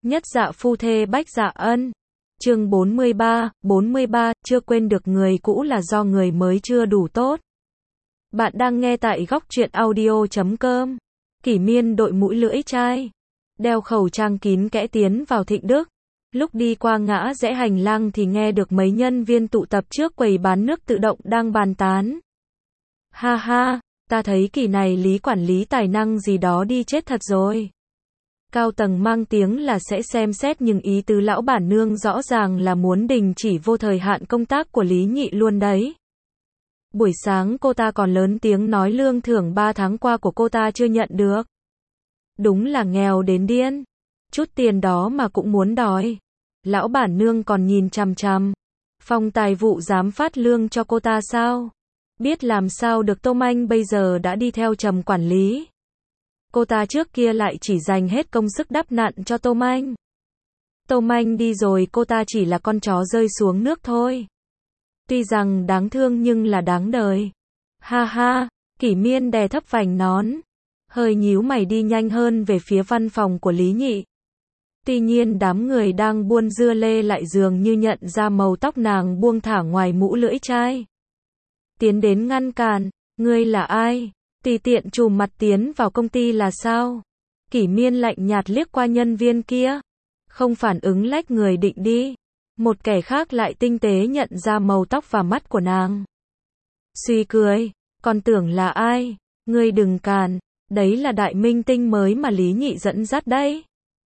Nhất dạ phu thê bách dạ ân. Chương 43, chưa quên được người cũ là do người mới chưa đủ tốt. Bạn đang nghe tại góc truyện audio.com. Kỷ Miên đội mũi lưỡi chai, đeo khẩu trang kín kẽ tiến vào Thịnh Đức. Lúc đi qua ngã rẽ hành lang thì nghe được mấy nhân viên tụ tập trước quầy bán nước tự động đang bàn tán. Ha ha, ta thấy kỳ này Lý quản lý tài năng gì đó đi chết thật rồi. Cao tầng mang tiếng là sẽ xem xét nhưng ý tứ lão bản nương rõ ràng là muốn đình chỉ vô thời hạn công tác của Lý Nhị luôn đấy. Buổi sáng cô ta còn lớn tiếng nói lương thưởng 3 tháng qua của cô ta chưa nhận được. Đúng là nghèo đến điên. Chút tiền đó mà cũng muốn đòi. Lão bản nương còn nhìn chằm chằm. Phòng tài vụ dám phát lương cho cô ta sao? Biết làm sao được, Tô Manh bây giờ đã đi theo Trầm quản lý. Cô ta trước kia lại chỉ dành hết công sức đắp nặn cho Tô Manh. Tô Manh đi rồi cô ta chỉ là con chó rơi xuống nước thôi. Tuy rằng đáng thương nhưng là đáng đời. Ha ha, Kỷ Miên đè thấp vành nón, hơi nhíu mày đi nhanh hơn về phía văn phòng của Lý Nhị. Tuy nhiên đám người đang buôn dưa lê lại dường như nhận ra màu tóc nàng buông thả ngoài mũ lưỡi chai. Tiến đến ngăn cản, ngươi là ai? Tùy tiện trùm mặt tiến vào công ty là sao? Kỷ Miên lạnh nhạt liếc qua nhân viên kia, không phản ứng lách người định đi. Một kẻ khác lại tinh tế nhận ra màu tóc và mắt của nàng. Suy cười, còn tưởng là ai? Ngươi đừng càn, đấy là đại minh tinh mới mà Lý Nhị dẫn dắt đấy.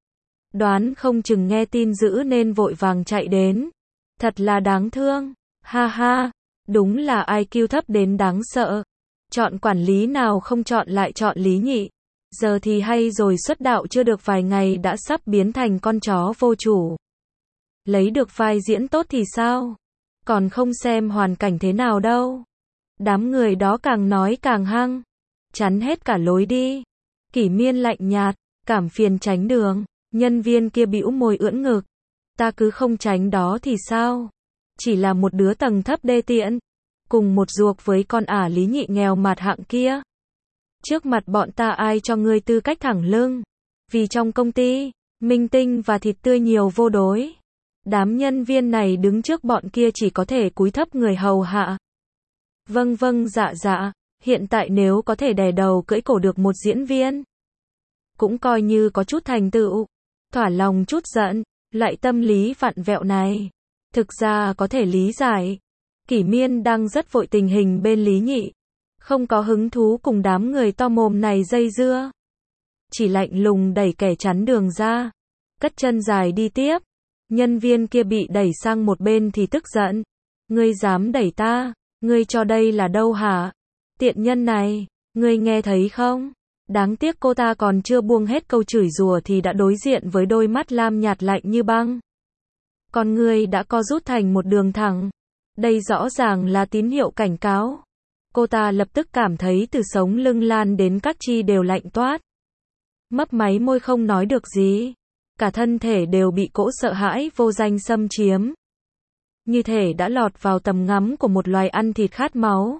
Đoán không chừng nghe tin dữ nên vội vàng chạy đến. Thật là đáng thương. Ha ha, đúng là IQ thấp đến đáng sợ. Chọn quản lý nào không chọn lại chọn Lý Nhị. Giờ thì hay rồi, xuất đạo chưa được vài ngày đã sắp biến thành con chó vô chủ. Lấy được vai diễn tốt thì sao? Còn không xem hoàn cảnh thế nào đâu. Đám người đó càng nói càng hăng. Chắn hết cả lối đi. Kỷ Miên lạnh nhạt, cảm phiền tránh đường. Nhân viên kia bĩu môi ưỡn ngực. Ta cứ không tránh đó thì sao? Chỉ là một đứa tầng thấp đê tiện. Cùng một ruột với con ả Lý Nhị nghèo mạt hạng kia. Trước mặt bọn ta ai cho ngươi tư cách thẳng lưng? Vì trong công ty, minh tinh và thịt tươi nhiều vô đối. Đám nhân viên này đứng trước bọn kia chỉ có thể cúi thấp người hầu hạ. Vâng vâng dạ dạ, hiện tại nếu có thể đè đầu cưỡi cổ được một diễn viên, cũng coi như có chút thành tựu. Thỏa lòng chút giận, loại tâm lý vặn vẹo này, thực ra có thể lý giải. Kỷ Miên đang rất vội tình hình bên Lý Nhị, không có hứng thú cùng đám người to mồm này dây dưa. Chỉ lạnh lùng đẩy kẻ chắn đường ra, cất chân dài đi tiếp. Nhân viên kia bị đẩy sang một bên thì tức giận. Ngươi dám đẩy ta? Ngươi cho đây là đâu hả? Tiện nhân này, ngươi nghe thấy không? Đáng tiếc cô ta còn chưa buông hết câu chửi rủa thì đã đối diện với đôi mắt lam nhạt lạnh như băng. Con ngươi đã co rút thành một đường thẳng. Đây rõ ràng là tín hiệu cảnh cáo. Cô ta lập tức cảm thấy từ sống lưng lan đến các chi đều lạnh toát. Mấp máy môi không nói được gì. Cả thân thể đều bị cỗ sợ hãi vô danh xâm chiếm. Như thể đã lọt vào tầm ngắm của một loài ăn thịt khát máu.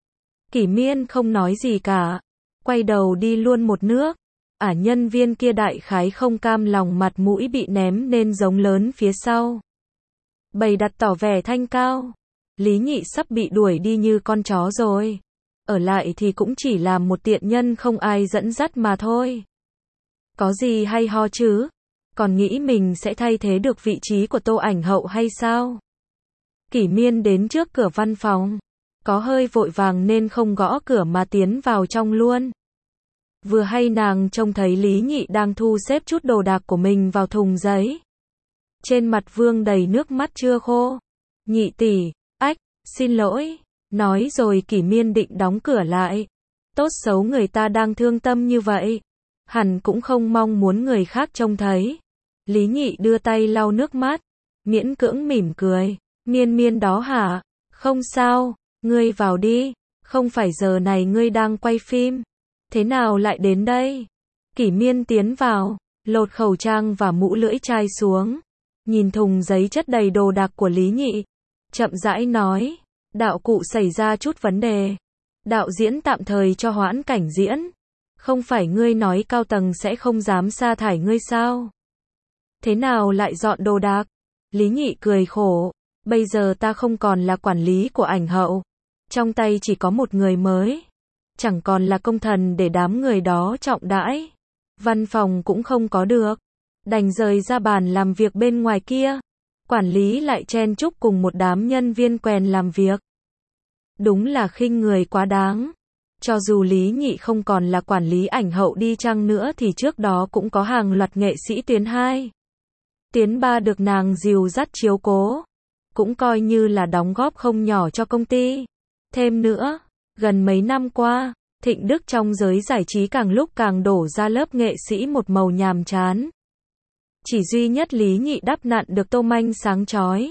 Kỷ Miên không nói gì cả. Quay đầu đi luôn một nước. Nhân viên kia đại khái không cam lòng mặt mũi bị ném nên giống lớn phía sau. Bày đặt tỏ vẻ thanh cao. Lý Nhị sắp bị đuổi đi như con chó rồi. Ở lại thì cũng chỉ là một tiện nhân không ai dẫn dắt mà thôi. Có gì hay ho chứ? Còn nghĩ mình sẽ thay thế được vị trí của Tô Ảnh Hậu hay sao? Kỷ Miên đến trước cửa văn phòng. Có hơi vội vàng nên không gõ cửa mà tiến vào trong luôn. Vừa hay nàng trông thấy Lý Nhị đang thu xếp chút đồ đạc của mình vào thùng giấy. Trên mặt vương đầy nước mắt chưa khô. Nhị tỷ, xin lỗi. Nói rồi Kỷ Miên định đóng cửa lại. Tốt xấu người ta đang thương tâm như vậy, hẳn cũng không mong muốn người khác trông thấy. Lý Nhị đưa tay lau nước mắt, miễn cưỡng mỉm cười. Miên đó hả? Không sao, ngươi vào đi. Không phải giờ này ngươi đang quay phim. Thế nào lại đến đây? Kỷ Miên tiến vào, lột khẩu trang và mũ lưỡi chai xuống. Nhìn thùng giấy chất đầy đồ đạc của Lý Nhị. Chậm rãi nói, đạo cụ xảy ra chút vấn đề. Đạo diễn tạm thời cho hoãn cảnh diễn. Không phải ngươi nói cao tầng sẽ không dám sa thải ngươi sao? Thế nào lại dọn đồ đạc? Lý Nhị cười khổ. Bây giờ ta không còn là quản lý của ảnh hậu. Trong tay chỉ có một người mới. Chẳng còn là công thần để đám người đó trọng đãi. Văn phòng cũng không có được. Đành rời ra bàn làm việc bên ngoài kia. Quản lý lại chen chúc cùng một đám nhân viên quèn làm việc. Đúng là khinh người quá đáng. Cho dù Lý Nhị không còn là quản lý ảnh hậu đi chăng nữa thì trước đó cũng có hàng loạt nghệ sĩ tuyến 2, tuyến 3 được nàng dìu dắt chiếu cố. Cũng coi như là đóng góp không nhỏ cho công ty. Thêm nữa, gần mấy năm qua, thịnh đức trong giới giải trí càng lúc càng đổ ra lớp nghệ sĩ một màu nhàm chán. Chỉ duy nhất Lý Nhị đắp nặn được tô manh sáng chói,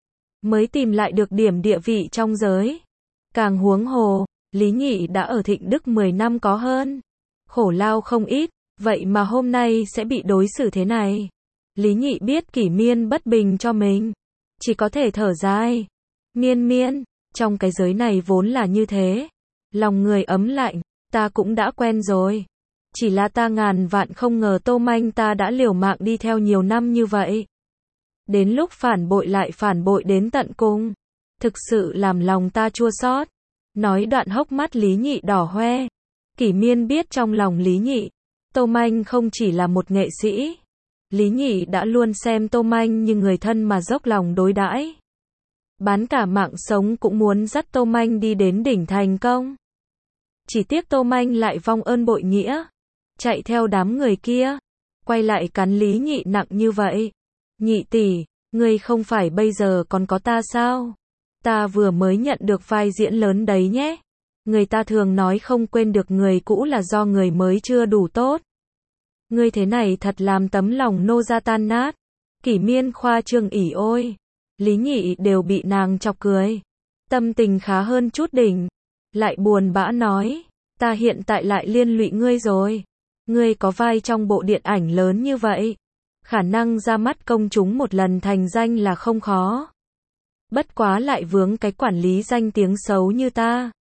mới tìm lại được điểm địa vị trong giới. Càng huống hồ, Lý Nhị đã ở thịnh đức 10 năm có hơn. Khổ lao không ít, vậy mà hôm nay sẽ bị đối xử thế này. Lý Nhị biết kỷ miên bất bình cho mình. Chỉ có thể thở dài. Miên miên, trong cái giới này vốn là như thế. Lòng người ấm lạnh, ta cũng đã quen rồi. Chỉ là ta ngàn vạn không ngờ tô manh ta đã liều mạng đi theo nhiều năm như vậy. Đến lúc phản bội lại phản bội đến tận cùng. Thực sự làm lòng ta chua xót. Nói đoạn hốc mắt Lý Nhị đỏ hoe. Kỷ miên biết trong lòng Lý Nhị, tô manh không chỉ là một nghệ sĩ. Lý Nhị đã luôn xem tô manh như người thân mà dốc lòng đối đãi. Bán cả mạng sống cũng muốn dắt tô manh đi đến đỉnh thành công. Chỉ tiếc tô manh lại vong ơn bội nghĩa. Chạy theo đám người kia. Quay lại cắn Lý Nhị nặng như vậy. Nhị tỷ, ngươi không phải bây giờ còn có ta sao? Ta vừa mới nhận được vai diễn lớn đấy nhé. Người ta thường nói không quên được người cũ là do người mới chưa đủ tốt. Ngươi thế này thật làm tấm lòng nô ra tan nát. Kỷ miên khoa trương ỉ ôi. Lý Nhị đều bị nàng chọc cười. Tâm tình khá hơn chút đỉnh. Lại buồn bã nói. Ta hiện tại lại liên lụy ngươi rồi. Ngươi có vai trong bộ điện ảnh lớn như vậy. Khả năng ra mắt công chúng một lần thành danh là không khó. Bất quá lại vướng cái quản lý danh tiếng xấu như ta.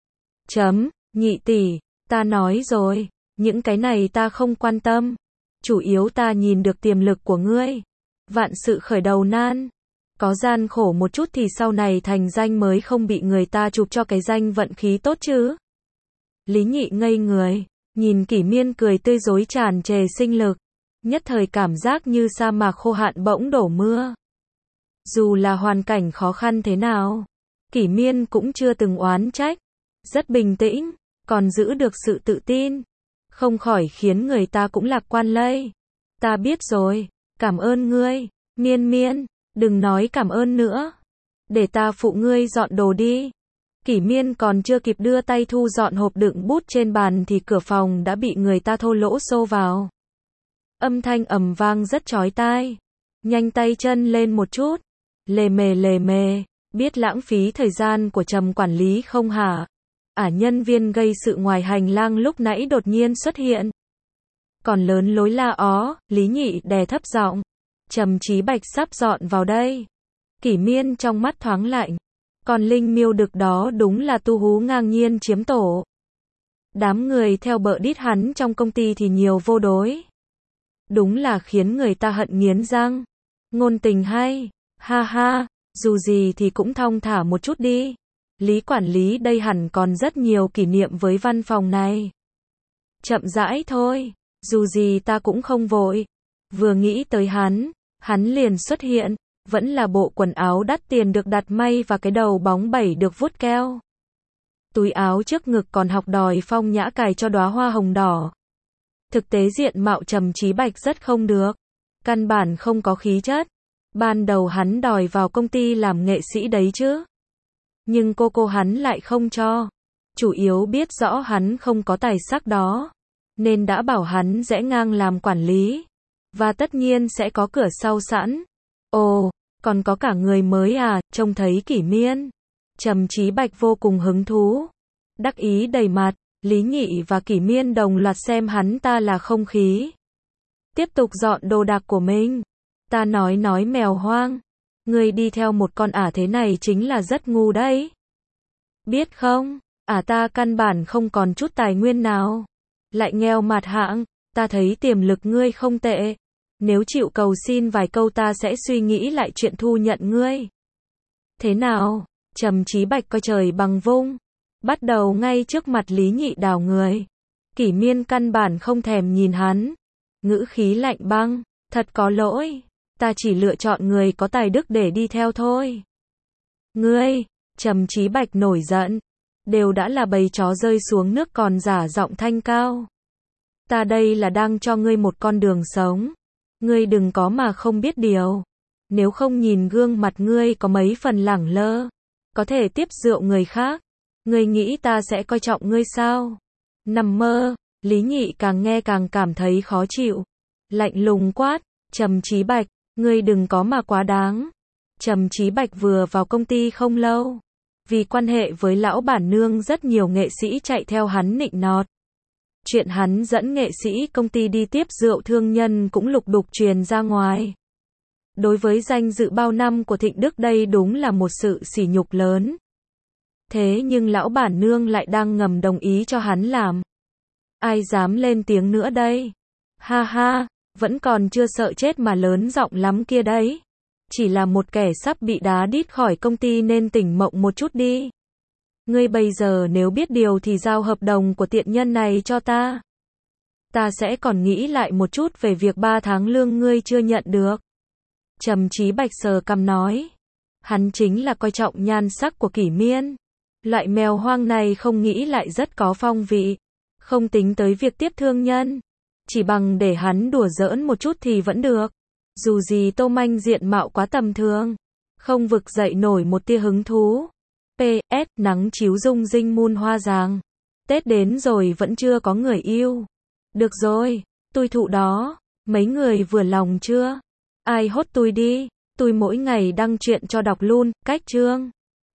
Nhị tỷ, ta nói rồi. Những cái này ta không quan tâm. Chủ yếu ta nhìn được tiềm lực của ngươi. Vạn sự khởi đầu nan. Có gian khổ một chút thì sau này thành danh mới không bị người ta chụp cho cái danh vận khí tốt chứ. Lý Nhị ngây người. Nhìn kỷ miên cười tươi rối tràn trề sinh lực. Nhất thời cảm giác như sa mạc khô hạn bỗng đổ mưa. Dù là hoàn cảnh khó khăn thế nào, kỷ miên cũng chưa từng oán trách. Rất bình tĩnh, còn giữ được sự tự tin. Không khỏi khiến người ta cũng lạc quan lây. Ta biết rồi, cảm ơn ngươi. Miên miên, đừng nói cảm ơn nữa. Để ta phụ ngươi dọn đồ đi. Kỷ miên còn chưa kịp đưa tay thu dọn hộp đựng bút trên bàn thì cửa phòng đã bị người ta thô lỗ xô vào. Âm thanh ầm vang rất chói tai. Nhanh tay chân lên một chút. Lề mề, biết lãng phí thời gian của Trầm quản lý không hả? Nhân viên gây sự ngoài hành lang lúc nãy đột nhiên xuất hiện. Còn lớn lối la ó, Lý Nhị đè thấp giọng. Trầm Chí Bạch sắp dọn vào đây. Kỷ miên trong mắt thoáng lạnh. Còn linh miêu đực đó đúng là tu hú ngang nhiên chiếm tổ. Đám người theo bợ đít hắn trong công ty thì nhiều vô đối. Đúng là khiến người ta hận nghiến răng. Ngôn tình hay. Ha ha, dù gì thì cũng thong thả một chút đi. Lý quản lý đây hẳn còn rất nhiều kỷ niệm với văn phòng này. Chậm rãi thôi, dù gì ta cũng không vội. Vừa nghĩ tới hắn liền xuất hiện, vẫn là bộ quần áo đắt tiền được đặt may và cái đầu bóng bẩy được vuốt keo. Túi áo trước ngực còn học đòi phong nhã cài cho đóa hoa hồng đỏ. Thực tế diện mạo Trầm Chí Bạch rất không được. Căn bản không có khí chất. Ban đầu hắn đòi vào công ty làm nghệ sĩ đấy chứ. Nhưng cô hắn lại không cho. Chủ yếu biết rõ hắn không có tài sắc đó. Nên đã bảo hắn rẽ ngang làm quản lý. Và tất nhiên sẽ có cửa sau sẵn. Ồ, còn có cả người mới à, trông thấy kỷ miên. Trầm Chí Bạch vô cùng hứng thú. Đắc ý đầy mặt, Lý Nhị và kỷ miên đồng loạt xem hắn ta là không khí. Tiếp tục dọn đồ đạc của mình. Ta nói mèo hoang. Ngươi đi theo một con ả thế này chính là rất ngu đấy. Biết không, ta căn bản không còn chút tài nguyên nào. Lại nghèo mạt hạng, ta thấy tiềm lực ngươi không tệ. Nếu chịu cầu xin vài câu ta sẽ suy nghĩ lại chuyện thu nhận ngươi. Thế nào? Trầm Chí Bạch coi trời bằng vung. Bắt đầu ngay trước mặt Lý Nhị Đào người. Kỷ Miên căn bản không thèm nhìn hắn. Ngữ khí lạnh băng. Thật có lỗi. Ta chỉ lựa chọn người có tài đức để đi theo thôi. Ngươi, Trầm Chí Bạch nổi giận. Đều đã là bầy chó rơi xuống nước còn giả giọng thanh cao. Ta đây là đang cho ngươi một con đường sống. Ngươi đừng có mà không biết điều. Nếu không nhìn gương mặt ngươi có mấy phần lẳng lơ. Có thể tiếp rượu người khác. Ngươi nghĩ ta sẽ coi trọng ngươi sao? Nằm mơ, Lý Nhị càng nghe càng cảm thấy khó chịu. Lạnh lùng quát, Trầm Chí Bạch, ngươi đừng có mà quá đáng. Trầm Chí Bạch vừa vào công ty không lâu. Vì quan hệ với lão bản nương rất nhiều nghệ sĩ chạy theo hắn nịnh nọt. Chuyện hắn dẫn nghệ sĩ công ty đi tiếp rượu thương nhân cũng lục đục truyền ra ngoài. Đối với danh dự bao năm của Thịnh Đức đây đúng là một sự sỉ nhục lớn. Thế nhưng lão bản nương lại đang ngầm đồng ý cho hắn làm. Ai dám lên tiếng nữa đây? Ha ha, vẫn còn chưa sợ chết mà lớn giọng lắm kia đấy. Chỉ là một kẻ sắp bị đá đít khỏi công ty nên tỉnh mộng một chút đi. Ngươi bây giờ nếu biết điều thì giao hợp đồng của tiện nhân này cho ta. Ta sẽ còn nghĩ lại một chút về việc 3 tháng lương ngươi chưa nhận được. Trầm Chí Bạch sờ cằm nói. Hắn chính là coi trọng nhan sắc của Kỷ Miên. Loại mèo hoang này không nghĩ lại rất có phong vị. Không tính tới việc tiếp thương nhân. Chỉ bằng để hắn đùa giỡn một chút thì vẫn được. Dù gì Tô Manh diện mạo quá tầm thường. Không vực dậy nổi một tia hứng thú. PS, nắng chiếu rung rinh muôn hoa giàng. Tết đến rồi vẫn chưa có người yêu. Được rồi, tôi thụ đó. Mấy người vừa lòng chưa? Ai hốt tôi đi. Tôi mỗi ngày đăng chuyện cho đọc luôn, cách chương.